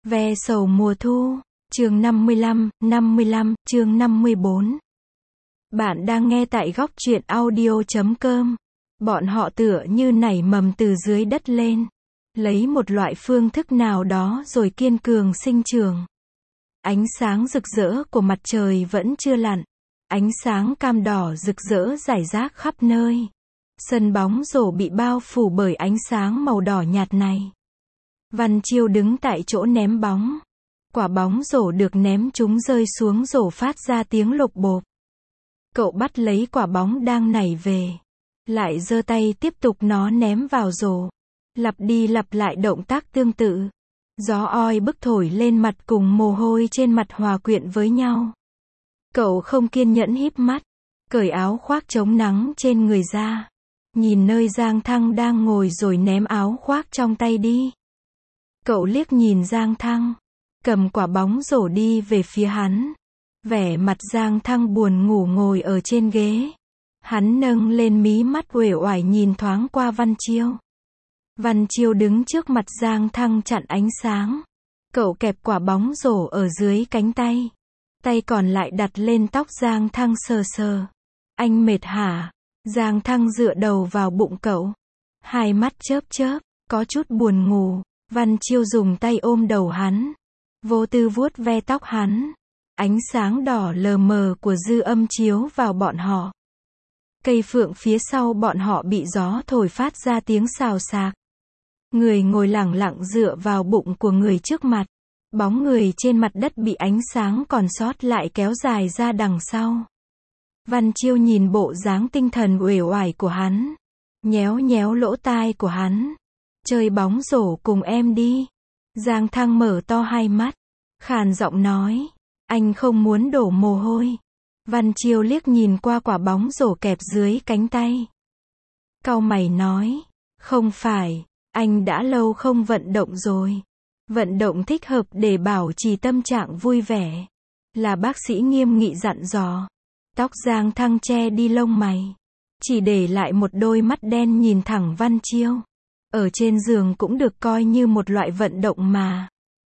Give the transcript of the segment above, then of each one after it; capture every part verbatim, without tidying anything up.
Ve sầu mùa thu, chương năm mươi lăm, năm mươi lăm, chương năm mươi bốn. Bạn đang nghe tại góc truyện audio chấm com. Bọn họ tựa như nảy mầm từ dưới đất lên, lấy một loại phương thức nào đó rồi kiên cường sinh trưởng. Ánh sáng rực rỡ của mặt trời vẫn chưa lặn, ánh sáng cam đỏ rực rỡ rải rác khắp nơi. Sân bóng rổ bị bao phủ bởi ánh sáng màu đỏ nhạt này. Văn Chiêu đứng tại chỗ ném bóng. Quả bóng rổ được ném trúng rơi xuống rổ phát ra tiếng lộp bộp. Cậu bắt lấy quả bóng đang nảy về, lại giơ tay tiếp tục nó ném vào rổ. Lặp đi lặp lại động tác tương tự. Gió oi bức thổi lên mặt cùng mồ hôi trên mặt hòa quyện với nhau. Cậu không kiên nhẫn híp mắt, cởi áo khoác chống nắng trên người ra. Nhìn nơi Giang Thăng đang ngồi rồi ném áo khoác trong tay đi. Cậu liếc nhìn Giang Thăng, cầm quả bóng rổ đi về phía hắn. Vẻ mặt Giang Thăng buồn ngủ ngồi ở trên ghế. Hắn nâng lên mí mắt uể oải nhìn thoáng qua Văn Chiêu. Văn Chiêu đứng trước mặt Giang Thăng chặn ánh sáng. Cậu kẹp quả bóng rổ ở dưới cánh tay. Tay còn lại đặt lên tóc Giang Thăng sờ sờ. Anh mệt hả? Giang Thăng dựa đầu vào bụng cậu. Hai mắt chớp chớp, có chút buồn ngủ. Văn Chiêu dùng tay ôm đầu hắn, vô tư vuốt ve tóc hắn. Ánh sáng đỏ lờ mờ của dư âm chiếu vào bọn họ. Cây phượng phía sau bọn họ bị gió thổi phát ra tiếng xào xạc. Người ngồi lẳng lặng dựa vào bụng của người trước mặt. Bóng người trên mặt đất bị ánh sáng còn sót lại kéo dài ra đằng sau. Văn Chiêu nhìn bộ dáng tinh thần uể oải của hắn, nhéo nhéo lỗ tai của hắn. Chơi bóng rổ cùng em đi. Giang Thăng mở to hai mắt, khàn giọng nói, anh không muốn đổ mồ hôi. Văn Chiêu liếc nhìn qua quả bóng rổ kẹp dưới cánh tay. Cau mày nói, không phải, anh đã lâu không vận động rồi. Vận động thích hợp để bảo trì tâm trạng vui vẻ, là bác sĩ nghiêm nghị dặn dò. Tóc Giang Thăng che đi lông mày, chỉ để lại một đôi mắt đen nhìn thẳng Văn Chiêu. Ở trên giường cũng được coi như một loại vận động mà.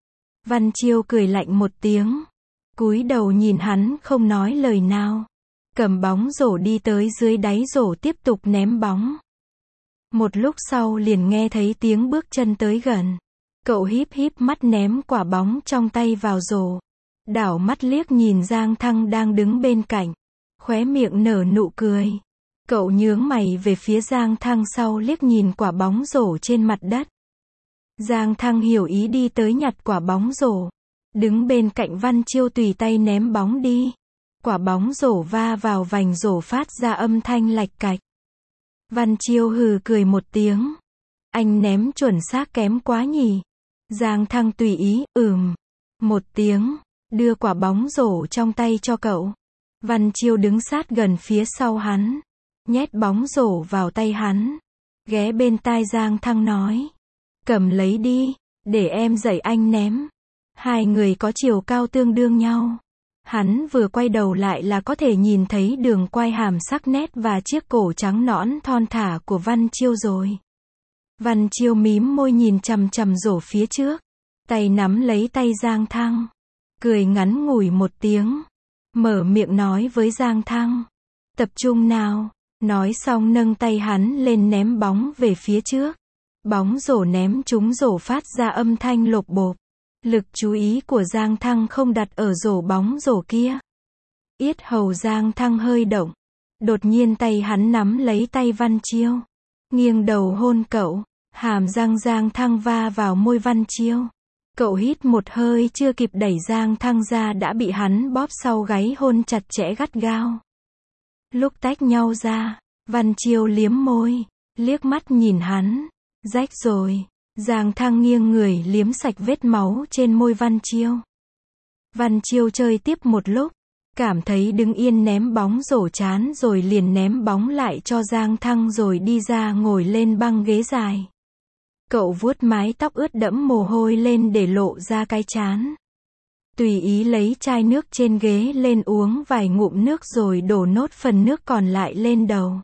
Văn Chiêu cười lạnh một tiếng, cúi đầu nhìn hắn không nói lời nào. Cầm bóng rổ đi tới dưới đáy rổ tiếp tục ném bóng. Một lúc sau liền nghe thấy tiếng bước chân tới gần. Cậu híp híp mắt ném quả bóng trong tay vào rổ. Đảo mắt liếc nhìn Giang Thăng đang đứng bên cạnh, khóe miệng nở nụ cười. Cậu nhướng mày về phía Giang Thăng sau liếc nhìn quả bóng rổ trên mặt đất. Giang Thăng hiểu ý đi tới nhặt quả bóng rổ. Đứng bên cạnh Văn Chiêu tùy tay ném bóng đi. Quả bóng rổ va vào vành rổ phát ra âm thanh lạch cạch. Văn Chiêu hừ cười một tiếng. Anh ném chuẩn xác kém quá nhỉ. Giang Thăng tùy ý, ừm. Một tiếng, đưa quả bóng rổ trong tay cho cậu. Văn Chiêu đứng sát gần phía sau hắn, nhét bóng rổ vào tay hắn, ghé bên tai Giang Thăng nói, cầm lấy đi, để em dạy anh ném. Hai người có chiều cao tương đương nhau. Hắn vừa quay đầu lại là có thể nhìn thấy đường quai hàm sắc nét và chiếc cổ trắng nõn thon thả của Văn Chiêu rồi. Văn Chiêu mím môi nhìn chằm chằm rổ phía trước, tay nắm lấy tay Giang Thăng, cười ngắn ngủi một tiếng, mở miệng nói với Giang Thăng, tập trung nào. Nói xong nâng tay hắn lên ném bóng về phía trước. Bóng rổ ném trúng rổ phát ra âm thanh lộp bộp. Lực chú ý của Giang Thăng không đặt ở rổ bóng rổ kia. Yết hầu Giang Thăng hơi động. Đột nhiên tay hắn nắm lấy tay Văn Chiêu, nghiêng đầu hôn cậu. Hàm răng Giang Thăng va vào môi Văn Chiêu. Cậu hít một hơi chưa kịp đẩy Giang Thăng ra đã bị hắn bóp sau gáy hôn chặt chẽ gắt gao. Lúc tách nhau ra, Văn Chiêu liếm môi, liếc mắt nhìn hắn, rách rồi. Giang Thăng nghiêng người liếm sạch vết máu trên môi Văn Chiêu. Văn Chiêu chơi tiếp một lúc, cảm thấy đứng yên ném bóng rổ chán rồi liền ném bóng lại cho Giang Thăng rồi đi ra ngồi lên băng ghế dài. Cậu vuốt mái tóc ướt đẫm mồ hôi lên để lộ ra cái trán. Tùy ý lấy chai nước trên ghế lên uống vài ngụm nước rồi đổ nốt phần nước còn lại lên đầu.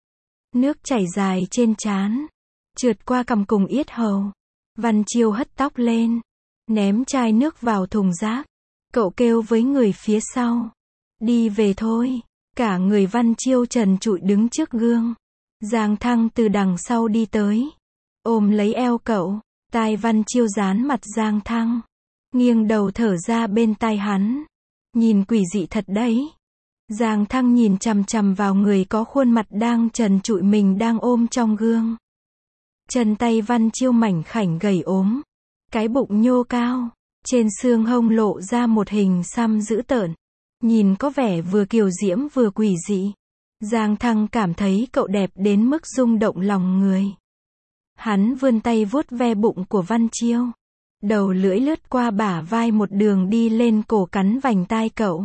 Nước chảy dài trên trán, trượt qua cằm cùng yết hầu. Văn Chiêu hất tóc lên, ném chai nước vào thùng rác. Cậu kêu với người phía sau. Đi về thôi. Cả người Văn Chiêu trần trụi đứng trước gương. Giang Thăng từ đằng sau đi tới. Ôm lấy eo cậu. Tai Văn Chiêu dán mặt Giang Thăng. Nghiêng đầu thở ra bên tai hắn. Nhìn quỷ dị thật đấy. Giang Thăng nhìn chằm chằm vào người có khuôn mặt đang trần trụi mình đang ôm trong gương. Chân tay Văn Chiêu mảnh khảnh gầy ốm. Cái bụng nhô cao. Trên xương hông lộ ra một hình xăm dữ tợn. Nhìn có vẻ vừa kiều diễm vừa quỷ dị. Giang Thăng cảm thấy cậu đẹp đến mức rung động lòng người. Hắn vươn tay vuốt ve bụng của Văn Chiêu. Đầu lưỡi lướt qua bả vai một đường đi lên cổ cắn vành tai cậu.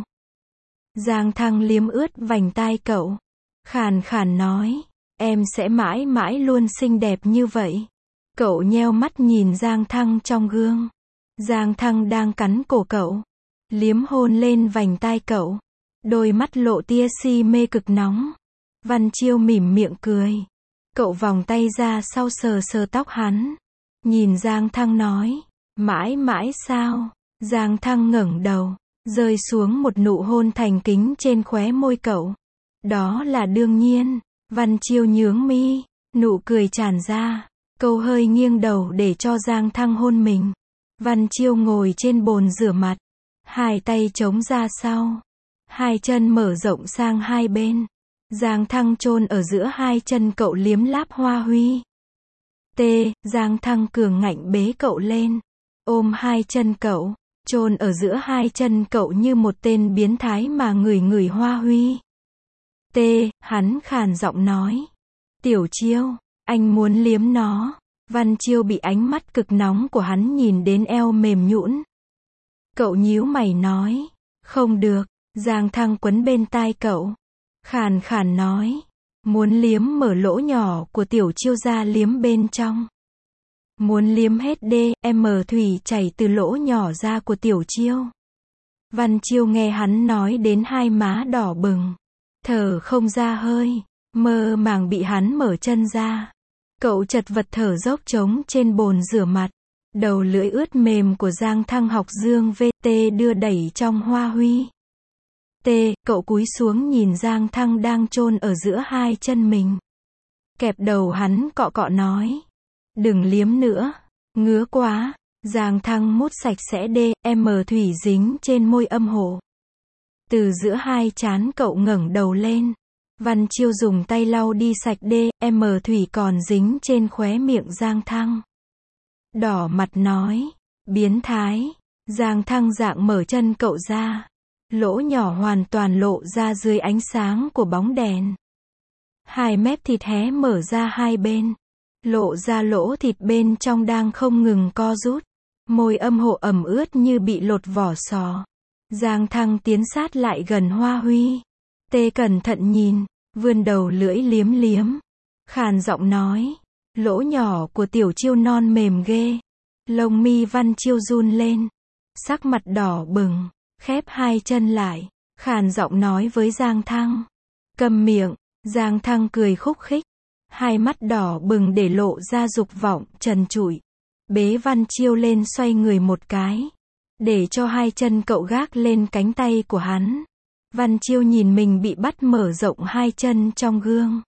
Giang Thăng liếm ướt vành tai cậu. Khàn khàn nói. Em sẽ mãi mãi luôn xinh đẹp như vậy. Cậu nheo mắt nhìn Giang Thăng trong gương. Giang Thăng đang cắn cổ cậu. Liếm hôn lên vành tai cậu. Đôi mắt lộ tia si mê cực nóng. Văn Chiêu mỉm miệng cười. Cậu vòng tay ra sau sờ sờ tóc hắn. Nhìn Giang Thăng nói. Mãi mãi sao? Giang Thăng ngẩng đầu. Rơi xuống một nụ hôn thành kính trên khóe môi cậu. Đó là đương nhiên. Văn Chiêu nhướng mi. Nụ cười tràn ra. Cậu hơi nghiêng đầu để cho Giang Thăng hôn mình. Văn Chiêu ngồi trên bồn rửa mặt. Hai tay chống ra sau. Hai chân mở rộng sang hai bên. Giang Thăng chôn ở giữa hai chân cậu liếm láp hoa huy. T. Giang Thăng cường ngạnh bế cậu lên. Ôm hai chân cậu. Chôn ở giữa hai chân cậu như một tên biến thái mà ngửi ngửi hoa huy. T. Hắn khàn giọng nói. Tiểu Chiêu, anh muốn liếm nó. Văn Chiêu bị ánh mắt cực nóng của hắn nhìn đến eo mềm nhũn. Cậu nhíu mày nói. Không được. Giang Thăng quấn bên tai cậu. Khàn khàn nói. Muốn liếm mở lỗ nhỏ của Tiểu Chiêu ra liếm bên trong. Muốn liếm hết đê, em thủy chảy từ lỗ nhỏ ra của Tiểu Chiêu. Văn Chiêu nghe hắn nói đến hai má đỏ bừng. Thở không ra hơi. Mơ màng bị hắn mở chân ra. Cậu chật vật thở dốc trống trên bồn rửa mặt. Đầu lưỡi ướt mềm của Giang Thăng học dương vê tê đưa đẩy trong hoa huy. T. Cậu cúi xuống nhìn Giang Thăng đang chôn ở giữa hai chân mình. Kẹp đầu hắn cọ cọ nói. Đừng liếm nữa. Ngứa quá. Giang Thăng mút sạch sẽ đê, em thủy dính trên môi âm hộ. Từ giữa hai trán cậu ngẩng đầu lên. Văn Chiêu dùng tay lau đi sạch đê, em thủy còn dính trên khóe miệng Giang Thăng. Đỏ mặt nói. Biến thái. Giang Thăng dạng mở chân cậu ra. Lỗ nhỏ hoàn toàn lộ ra dưới ánh sáng của bóng đèn. Hai mép thịt hé mở ra hai bên. Lộ ra lỗ thịt bên trong đang không ngừng co rút. Môi âm hộ ẩm ướt như bị lột vỏ sò. Giang Thăng tiến sát lại gần hoa huy. Tê cẩn thận nhìn. Vươn đầu lưỡi liếm liếm. Khàn giọng nói. Lỗ nhỏ của Tiểu Chiêu non mềm ghê. Lông mi Văn Chiêu run lên. Sắc mặt đỏ bừng. Khép hai chân lại. Khàn giọng nói với Giang Thăng. Câm miệng. Giang Thăng cười khúc khích. Hai mắt đỏ bừng để lộ ra dục vọng trần trụi. Bế Văn Chiêu lên xoay người một cái. Để cho hai chân cậu gác lên cánh tay của hắn. Văn Chiêu nhìn mình bị bắt mở rộng hai chân trong gương.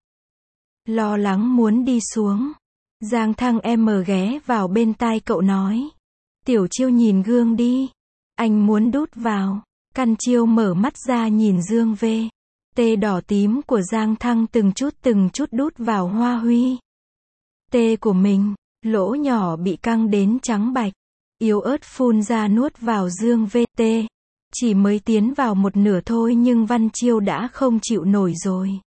Lo lắng muốn đi xuống. Giang Thăng em ghé vào bên tai cậu nói. Tiểu Chiêu nhìn gương đi. Anh muốn đút vào. Căn Chiêu mở mắt ra nhìn dương vê tê đỏ tím của Giang Thăng từng chút từng chút đút vào hoa huy. Tê của mình. Lỗ nhỏ bị căng đến trắng bạch. Yếu ớt phun ra nuốt vào dương vê tê. Chỉ mới tiến vào một nửa thôi nhưng Văn Chiêu đã không chịu nổi rồi.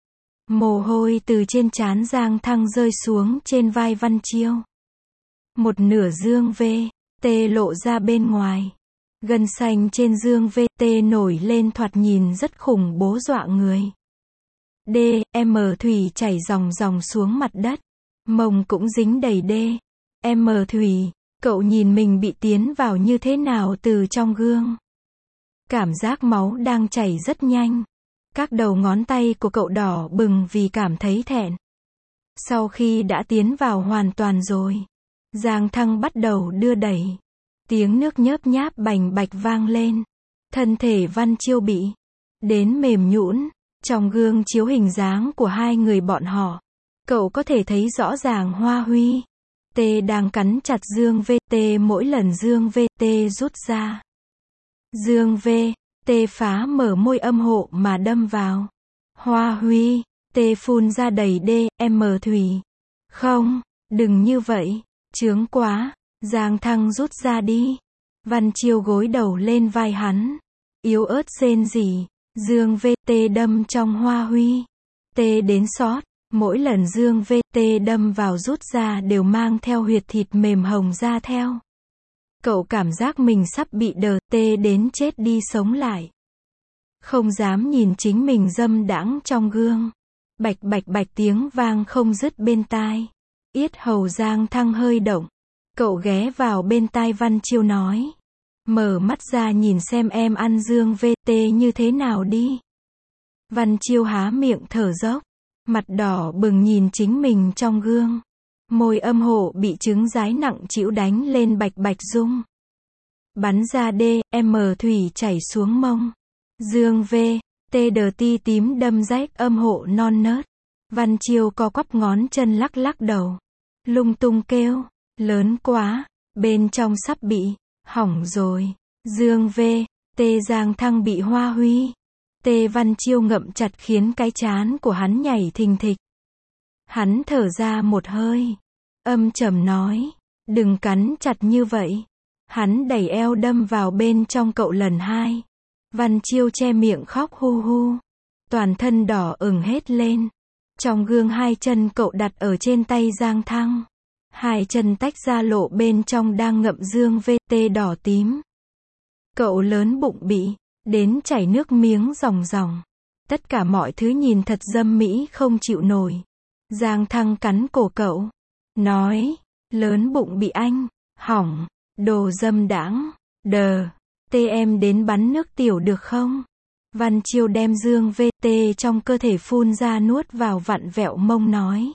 Mồ hôi từ trên trán Giang Thăng rơi xuống trên vai Văn Chiêu. Một nửa dương vê tê lộ ra bên ngoài. Gân xanh trên dương vê tê nổi lên thoạt nhìn rất khủng bố dọa người. D, M thủy chảy ròng ròng xuống mặt đất. Mông cũng dính đầy đê. M thủy, cậu nhìn mình bị tiến vào như thế nào từ trong gương. Cảm giác máu đang chảy rất nhanh. Các đầu ngón tay của cậu đỏ bừng vì cảm thấy thẹn. Sau khi đã tiến vào hoàn toàn rồi, Giang Thăng bắt đầu đưa đẩy. Tiếng nước nhớp nháp bành bạch vang lên. Thân thể Văn Chiêu bị đến mềm nhũn. Trong gương chiếu hình dáng của hai người bọn họ, cậu có thể thấy rõ ràng Hoa Huy T đang cắn chặt Dương vê tê mỗi lần Dương vê tê rút ra. Dương vê tê phá mở môi âm hộ mà đâm vào. Hoa Huy T phun ra đầy đê, em thủy. Không, đừng như vậy, chướng quá, Giang Thăng rút ra đi. Văn Chiêu gối đầu lên vai hắn, yếu ớt rên rỉ. Dương vê tê đâm trong Hoa Huy T đến xót. Mỗi lần Dương vê tê đâm vào rút ra đều mang theo huyệt thịt mềm hồng ra theo. Cậu cảm giác mình sắp bị đờ tê đến chết đi sống lại. Không dám nhìn chính mình dâm đãng trong gương. Bạch bạch bạch tiếng vang không dứt bên tai. Yết hầu Giang Thăng hơi động. Cậu ghé vào bên tai Văn Chiêu nói. Mở mắt ra nhìn xem em ăn Dương vê tê như thế nào đi. Văn Chiêu há miệng thở dốc. Mặt đỏ bừng nhìn chính mình trong gương. Môi âm hộ bị trứng rái nặng trĩu đánh lên bạch bạch rung. Bắn ra đê, em thủy chảy xuống mông. Dương vê tê đờ ti tím đâm rách âm hộ non nớt. Văn Chiêu co quắp ngón chân lắc lắc đầu. Lung tung kêu, lớn quá, bên trong sắp bị hỏng rồi. Dương vê tê Giang Thăng bị Hoa Huy Tê Văn Chiêu ngậm chặt khiến cái trán của hắn nhảy thình thịch. Hắn thở ra một hơi, âm trầm nói, đừng cắn chặt như vậy. Hắn đẩy eo đâm vào bên trong cậu lần hai. Văn Chiêu che miệng khóc hu hu, toàn thân đỏ ửng hết lên. Trong gương hai chân cậu đặt ở trên tay Giang Thăng. Hai chân tách ra lộ bên trong đang ngậm Dương vê tê đỏ tím. Cậu lớn bụng bị đến chảy nước miếng ròng ròng. Tất cả mọi thứ nhìn thật dâm mỹ không chịu nổi. Giang Thăng cắn cổ cậu, nói, lớn bụng bị anh hỏng, đồ dâm đãng, đờ, tê em đến bắn nước tiểu được không? Văn Chiêu đem Dương vê tê trong cơ thể phun ra nuốt vào vặn vẹo mông nói.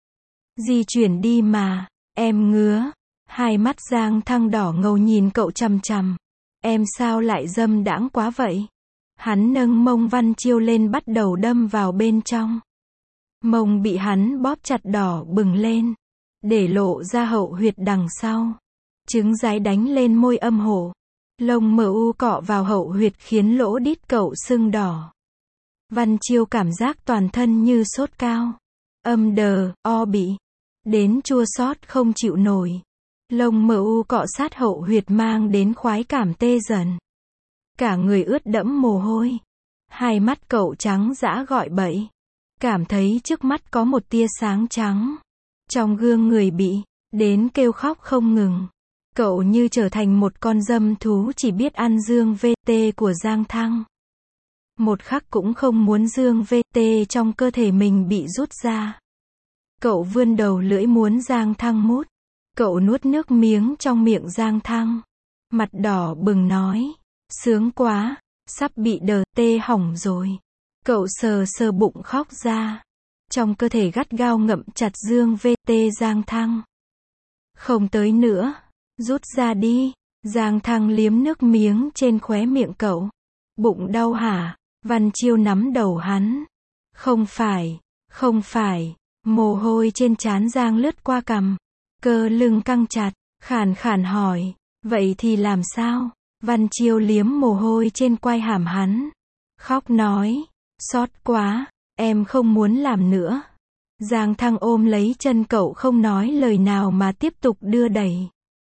Di chuyển đi mà, em ngứa. Hai mắt Giang Thăng đỏ ngầu nhìn cậu chằm chằm. Em sao lại dâm đãng quá vậy? Hắn nâng mông Văn Chiêu lên bắt đầu đâm vào bên trong. Mông bị hắn bóp chặt đỏ bừng lên, để lộ ra hậu huyệt đằng sau. Trứng rái đánh lên môi âm hộ. Lông mờ u cọ vào hậu huyệt khiến lỗ đít cậu sưng đỏ. Văn Chiêu cảm giác toàn thân như sốt cao. Âm đờ, o bị đến chua xót không chịu nổi. Lông mờ u cọ sát hậu huyệt mang đến khoái cảm tê dần. Cả người ướt đẫm mồ hôi. Hai mắt cậu trắng dã gọi bậy. Cảm thấy trước mắt có một tia sáng trắng. Trong gương người bị đến kêu khóc không ngừng. Cậu như trở thành một con dâm thú chỉ biết ăn Dương vê tê của Giang Thăng. Một khắc cũng không muốn Dương vê tê trong cơ thể mình bị rút ra. Cậu vươn đầu lưỡi muốn Giang Thăng mút. Cậu nuốt nước miếng trong miệng Giang Thăng. Mặt đỏ bừng nói, sướng quá, sắp bị đờ tê hỏng rồi. Cậu sờ sờ bụng khóc ra. Trong cơ thể gắt gao ngậm chặt Dương vê tê Giang Thăng. Không tới nữa, rút ra đi. Giang Thăng liếm nước miếng trên khóe miệng cậu. Bụng đau hả? Văn Chiêu nắm đầu hắn. Không phải, không phải. Mồ hôi trên trán Giang lướt qua cằm. Cơ lưng căng chặt, khàn khàn hỏi, vậy thì làm sao? Văn Chiêu liếm mồ hôi trên quai hàm hắn. Khóc nói, xót quá, em không muốn làm nữa. Giang Thăng ôm lấy chân cậu không nói lời nào mà tiếp tục đưa đẩy.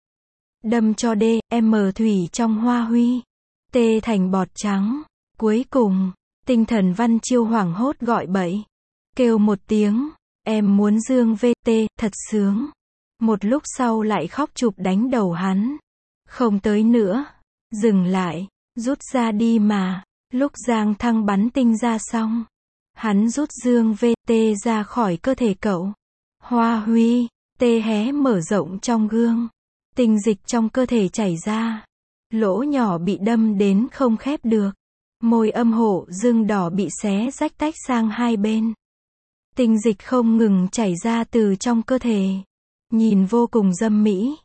Đâm cho đê, em thủy trong Hoa Huy Tê thành bọt trắng. Cuối cùng, tinh thần Văn Chiêu hoảng hốt gọi bậy. Kêu một tiếng, em muốn Dương vê tê, thật sướng. Một lúc sau lại khóc chụp đánh đầu hắn. Không tới nữa. Dừng lại. Rút ra đi mà. Lúc Giang Thăng bắn tinh ra xong, hắn rút Dương vê tê ra khỏi cơ thể cậu. Hoa Huy Tê hé mở rộng trong gương. Tinh dịch trong cơ thể chảy ra. Lỗ nhỏ bị đâm đến không khép được. Môi âm hộ Dương đỏ bị xé rách tách sang hai bên. Tinh dịch không ngừng chảy ra từ trong cơ thể. Nhìn vô cùng dâm mỹ.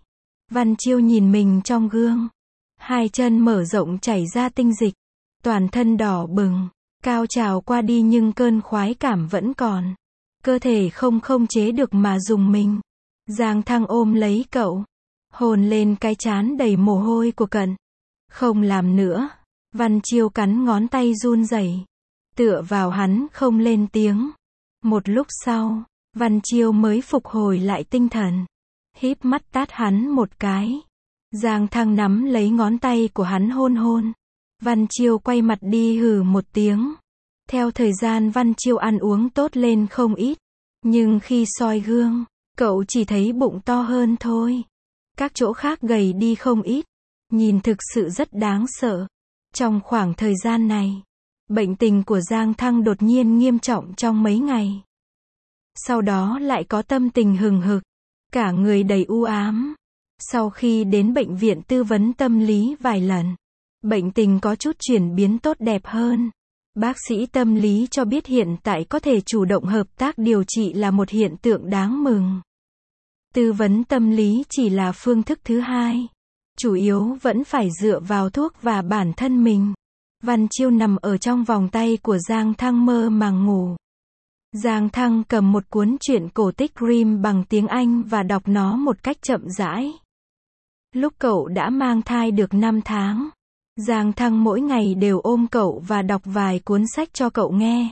Văn Chiêu nhìn mình trong gương. Hai chân mở rộng chảy ra tinh dịch. Toàn thân đỏ bừng. Cao trào qua đi nhưng cơn khoái cảm vẫn còn. Cơ thể không không chế được mà dùng mình. Giang Thăng ôm lấy cậu. Hôn lên cái trán đầy mồ hôi của cậu. Không làm nữa. Văn Chiêu cắn ngón tay run rẩy. Tựa vào hắn không lên tiếng. Một lúc sau, Văn Chiêu mới phục hồi lại tinh thần. Híp mắt tát hắn một cái. Giang Thăng nắm lấy ngón tay của hắn hôn hôn. Văn Chiêu quay mặt đi hừ một tiếng. Theo thời gian Văn Chiêu ăn uống tốt lên không ít. Nhưng khi soi gương, cậu chỉ thấy bụng to hơn thôi. Các chỗ khác gầy đi không ít. Nhìn thực sự rất đáng sợ. Trong khoảng thời gian này, bệnh tình của Giang Thăng đột nhiên nghiêm trọng trong mấy ngày. Sau đó lại có tâm tình hừng hực. Cả người đầy u ám. Sau khi đến bệnh viện tư vấn tâm lý vài lần, bệnh tình có chút chuyển biến tốt đẹp hơn. Bác sĩ tâm lý cho biết hiện tại có thể chủ động hợp tác điều trị là một hiện tượng đáng mừng. Tư vấn tâm lý chỉ là phương thức thứ hai. Chủ yếu vẫn phải dựa vào thuốc và bản thân mình. Văn Chiêu nằm ở trong vòng tay của Giang Thăng mơ màng ngủ. Giang Thăng cầm một cuốn truyện cổ tích Grimm bằng tiếng Anh và đọc nó một cách chậm rãi. Lúc cậu đã mang thai được năm tháng, Giang Thăng mỗi ngày đều ôm cậu và đọc vài cuốn sách cho cậu nghe.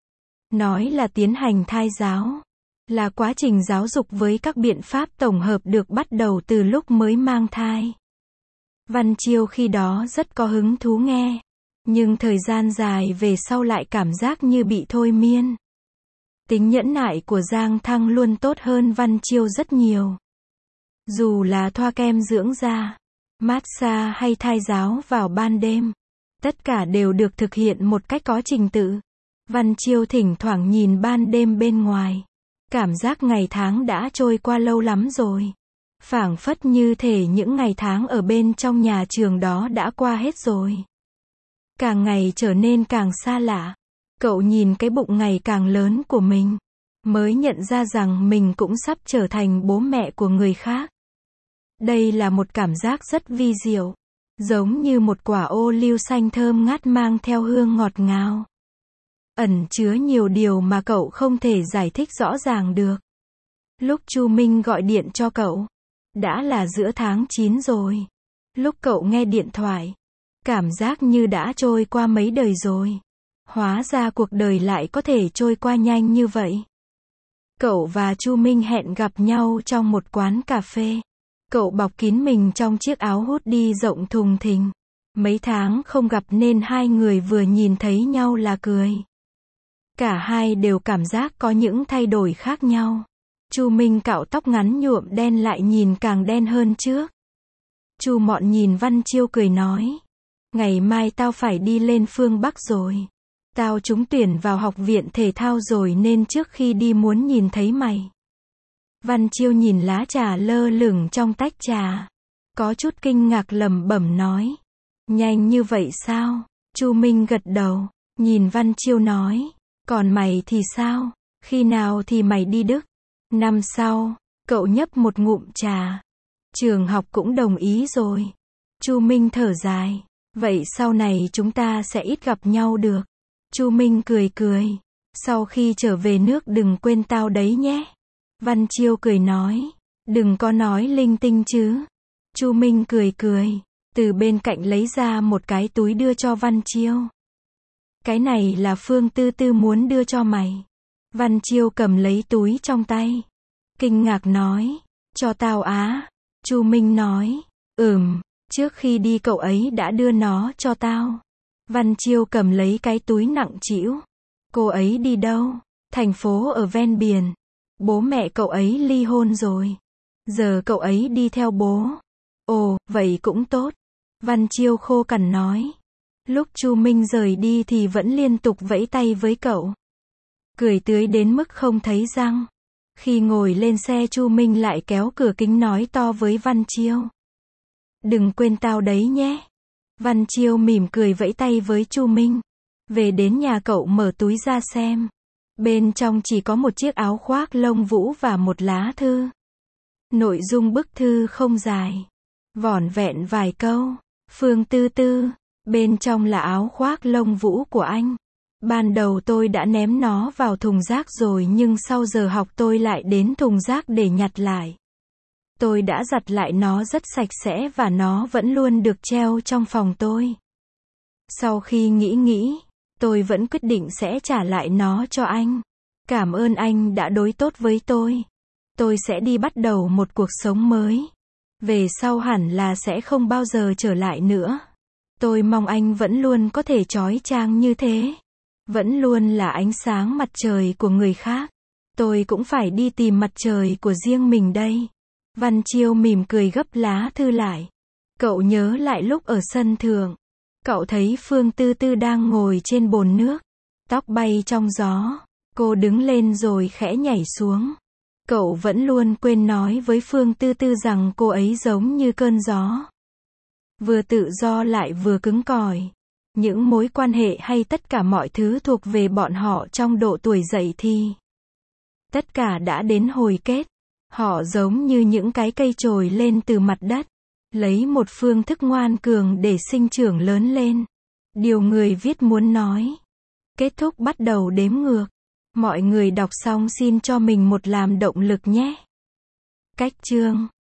Nói là tiến hành thai giáo, là quá trình giáo dục với các biện pháp tổng hợp được bắt đầu từ lúc mới mang thai. Văn Chiêu khi đó rất có hứng thú nghe, nhưng thời gian dài về sau lại cảm giác như bị thôi miên. Tính nhẫn nại của Giang Thăng luôn tốt hơn Văn Chiêu rất nhiều. Dù là thoa kem dưỡng da, massage hay thai giáo vào ban đêm, tất cả đều được thực hiện một cách có trình tự. Văn Chiêu thỉnh thoảng nhìn ban đêm bên ngoài, cảm giác ngày tháng đã trôi qua lâu lắm rồi. Phảng phất như thể những ngày tháng ở bên trong nhà trường đó đã qua hết rồi. Càng ngày trở nên càng xa lạ. Cậu nhìn cái bụng ngày càng lớn của mình, mới nhận ra rằng mình cũng sắp trở thành bố mẹ của người khác. Đây là một cảm giác rất vi diệu, giống như một quả ô liu xanh thơm ngát mang theo hương ngọt ngào. Ẩn chứa nhiều điều mà cậu không thể giải thích rõ ràng được. Lúc Chu Minh gọi điện cho cậu, đã là giữa tháng chín rồi. Lúc cậu nghe điện thoại, cảm giác như đã trôi qua mấy đời rồi. Hóa ra cuộc đời lại có thể trôi qua nhanh như vậy. Cậu và Chu Minh hẹn gặp nhau trong một quán cà phê. Cậu bọc kín mình trong chiếc áo hoodie rộng thùng thình. Mấy tháng không gặp nên hai người vừa nhìn thấy nhau là cười. Cả hai đều cảm giác có những thay đổi khác nhau. Chu Minh cạo tóc ngắn nhuộm đen lại nhìn càng đen hơn trước. Chu Mọn nhìn Văn Chiêu cười nói. Ngày mai tao phải đi lên phương Bắc rồi. Tao trúng tuyển vào học viện thể thao rồi nên trước khi đi muốn nhìn thấy mày. Văn Chiêu nhìn lá trà lơ lửng trong tách trà. Có chút kinh ngạc lẩm bẩm nói. Nhanh như vậy sao? Chu Minh gật đầu, nhìn Văn Chiêu nói. Còn mày thì sao? Khi nào thì mày đi Đức? Năm sau, cậu nhấp một ngụm trà. Trường học cũng đồng ý rồi. Chu Minh thở dài. Vậy sau này chúng ta sẽ ít gặp nhau được. Chu Minh cười cười. Sau khi trở về nước đừng quên tao đấy nhé. Văn Chiêu cười nói. Đừng có nói linh tinh chứ. Chu Minh cười cười. Từ bên cạnh lấy ra một cái túi đưa cho Văn Chiêu. Cái này là Phương Tư Tư muốn đưa cho mày. Văn Chiêu cầm lấy túi trong tay. Kinh ngạc nói. Cho tao á. Chu Minh nói. Ừm, trước khi đi cậu ấy đã đưa nó cho tao. Văn Chiêu cầm lấy cái túi nặng trĩu. Cô ấy đi đâu? Thành phố ở ven biển. Bố mẹ cậu ấy ly hôn rồi. Giờ cậu ấy đi theo bố. Ồ, vậy cũng tốt. Văn Chiêu khô cằn nói. Lúc Chu Minh rời đi thì vẫn liên tục vẫy tay với cậu. Cười tươi đến mức không thấy răng. Khi ngồi lên xe Chu Minh lại kéo cửa kính nói to với Văn Chiêu. Đừng quên tao đấy nhé. Văn Chiêu mỉm cười vẫy tay với Chu Minh. Về đến nhà cậu mở túi ra xem. Bên trong chỉ có một chiếc áo khoác lông vũ và một lá thư. Nội dung bức thư không dài, vỏn vẹn vài câu. Phương Tư Tư, bên trong là áo khoác lông vũ của anh. Ban đầu tôi đã ném nó vào thùng rác rồi nhưng sau giờ học tôi lại đến thùng rác để nhặt lại. Tôi đã giặt lại nó rất sạch sẽ và nó vẫn luôn được treo trong phòng tôi. Sau khi nghĩ nghĩ, tôi vẫn quyết định sẽ trả lại nó cho anh. Cảm ơn anh đã đối tốt với tôi. Tôi sẽ đi bắt đầu một cuộc sống mới. Về sau hẳn là sẽ không bao giờ trở lại nữa. Tôi mong anh vẫn luôn có thể chói chang như thế. Vẫn luôn là ánh sáng mặt trời của người khác. Tôi cũng phải đi tìm mặt trời của riêng mình đây. Văn Chiêu mỉm cười gấp lá thư lại. Cậu nhớ lại lúc ở sân thượng. Cậu thấy Phương Tư Tư đang ngồi trên bồn nước. Tóc bay trong gió. Cô đứng lên rồi khẽ nhảy xuống. Cậu vẫn luôn quên nói với Phương Tư Tư rằng cô ấy giống như cơn gió. Vừa tự do lại vừa cứng cỏi. Những mối quan hệ hay tất cả mọi thứ thuộc về bọn họ trong độ tuổi dậy thì. Tất cả đã đến hồi kết. Họ giống như những cái cây trồi lên từ mặt đất. Lấy một phương thức ngoan cường để sinh trưởng lớn lên. Điều người viết muốn nói. Kết thúc bắt đầu đếm ngược. Mọi người đọc xong xin cho mình một làm động lực nhé. Cách chương